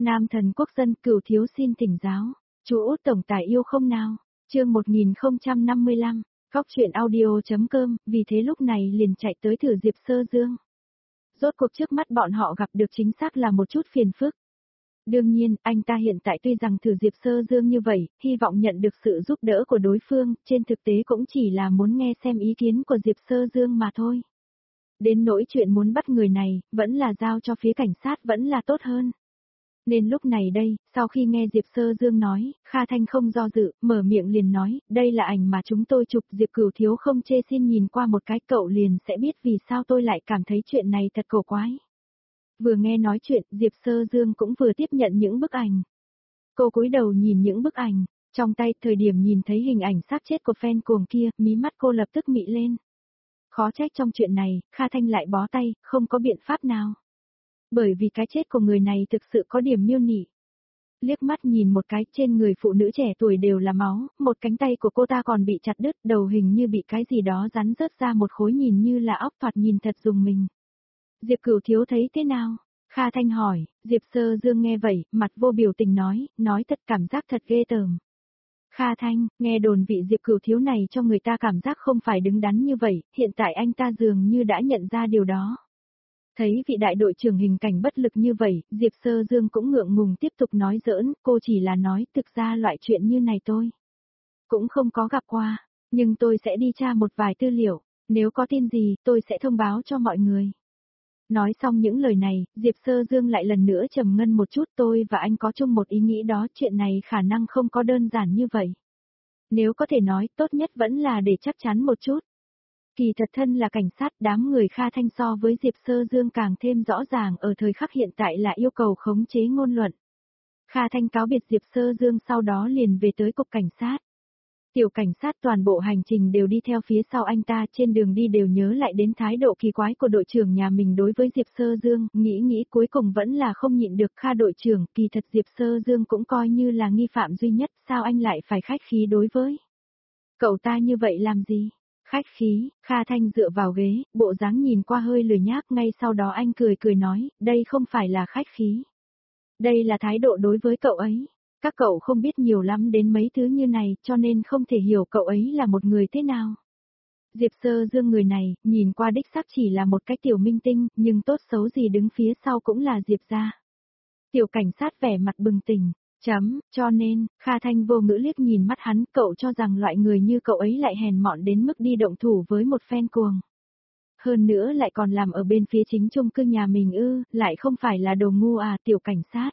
Nam thần quốc dân Cửu thiếu xin thỉnh giáo. Chú Út tổng tài yêu không nào? Chương 1055, Góc truyện audio.com, vì thế lúc này liền chạy tới thử Diệp Sơ Dương. Rốt cuộc trước mắt bọn họ gặp được chính xác là một chút phiền phức. Đương nhiên, anh ta hiện tại tuy rằng thử Diệp Sơ Dương như vậy, hy vọng nhận được sự giúp đỡ của đối phương, trên thực tế cũng chỉ là muốn nghe xem ý kiến của Diệp Sơ Dương mà thôi. Đến nỗi chuyện muốn bắt người này, vẫn là giao cho phía cảnh sát vẫn là tốt hơn. Nên lúc này đây, sau khi nghe Diệp Sơ Dương nói, Kha Thanh không do dự, mở miệng liền nói, đây là ảnh mà chúng tôi chụp, Diệp Cửu thiếu không chê xin nhìn qua một cái cậu liền sẽ biết vì sao tôi lại cảm thấy chuyện này thật cổ quái. Vừa nghe nói chuyện, Diệp Sơ Dương cũng vừa tiếp nhận những bức ảnh. Cô cúi đầu nhìn những bức ảnh, trong tay thời điểm nhìn thấy hình ảnh xác chết của fan cuồng kia, mí mắt cô lập tức mị lên. Khó trách trong chuyện này, Kha Thanh lại bó tay, không có biện pháp nào. Bởi vì cái chết của người này thực sự có điểm miêu nị. Liếc mắt nhìn một cái, trên người phụ nữ trẻ tuổi đều là máu, một cánh tay của cô ta còn bị chặt đứt, đầu hình như bị cái gì đó rắn rớt ra một khối nhìn như là óc, thoạt nhìn thật dùng mình. Diệp Cửu thiếu thấy thế nào? Kha Thanh hỏi. Diệp Sơ Dương nghe vậy, mặt vô biểu tình nói thật cảm giác thật ghê tởm. Kha Thanh, nghe đồn vị Diệp Cửu thiếu này cho người ta cảm giác không phải đứng đắn như vậy, hiện tại anh ta dường như đã nhận ra điều đó. Thấy vị đại đội trưởng hình cảnh bất lực như vậy, Diệp Sơ Dương cũng ngượng ngùng tiếp tục nói giỡn, cô chỉ là nói thực ra loại chuyện như này tôi cũng không có gặp qua, nhưng tôi sẽ đi tra một vài tư liệu, nếu có tin gì tôi sẽ thông báo cho mọi người. Nói xong những lời này, Diệp Sơ Dương lại lần nữa trầm ngâm một chút, tôi và anh có chung một ý nghĩ đó, chuyện này khả năng không có đơn giản như vậy. Nếu có thể nói, tốt nhất vẫn là để chắc chắn một chút. Kỳ thật thân là cảnh sát, đám người Kha Thanh so với Diệp Sơ Dương càng thêm rõ ràng ở thời khắc hiện tại là yêu cầu khống chế ngôn luận. Kha Thanh cáo biệt Diệp Sơ Dương sau đó liền về tới cục cảnh sát. Tiểu cảnh sát toàn bộ hành trình đều đi theo phía sau anh ta, trên đường đi đều nhớ lại đến thái độ kỳ quái của đội trưởng nhà mình đối với Diệp Sơ Dương, nghĩ cuối cùng vẫn là không nhịn được. Kha đội trưởng, kỳ thật Diệp Sơ Dương cũng coi như là nghi phạm duy nhất, sao anh lại phải khách khí đối với cậu ta như vậy làm gì? Khách khí, Kha Thanh dựa vào ghế, bộ dáng nhìn qua hơi lười nhác, ngay sau đó anh cười nói, đây không phải là khách khí. Đây là thái độ đối với cậu ấy. Các cậu không biết nhiều lắm đến mấy thứ như này, cho nên không thể hiểu cậu ấy là một người thế nào. Diệp Sơ Dương người này, nhìn qua đích xác chỉ là một cái tiểu minh tinh, nhưng tốt xấu gì đứng phía sau cũng là Diệp gia. Tiểu cảnh sát vẻ mặt bừng tỉnh. Cho nên, Kha Thanh vô ngữ liếc nhìn mắt hắn, cậu cho rằng loại người như cậu ấy lại hèn mọn đến mức đi động thủ với một fan cuồng. Hơn nữa lại còn làm ở bên phía chính chung cư nhà mình lại không phải là đồ ngu à, tiểu cảnh sát.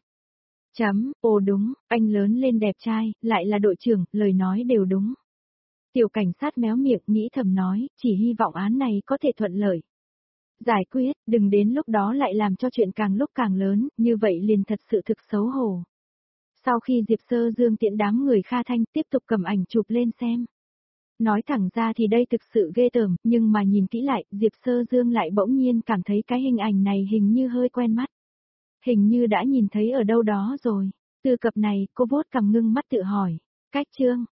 Ồ đúng, anh lớn lên đẹp trai, lại là đội trưởng, lời nói đều đúng. Tiểu cảnh sát méo miệng nghĩ thầm nói, chỉ hy vọng án này có thể thuận lợi giải quyết, đừng đến lúc đó lại làm cho chuyện càng lúc càng lớn, như vậy liền thật sự thực xấu hổ. Sau khi Diệp Sơ Dương tiễn đám người Kha Thanh tiếp tục cầm ảnh chụp lên xem. Nói thẳng ra thì đây thực sự ghê tởm, nhưng mà nhìn kỹ lại, Diệp Sơ Dương lại bỗng nhiên cảm thấy cái hình ảnh này hình như hơi quen mắt. Hình như đã nhìn thấy ở đâu đó rồi. Từ cập này, cô vuốt cằm ngưng mắt tự hỏi. Cách chương,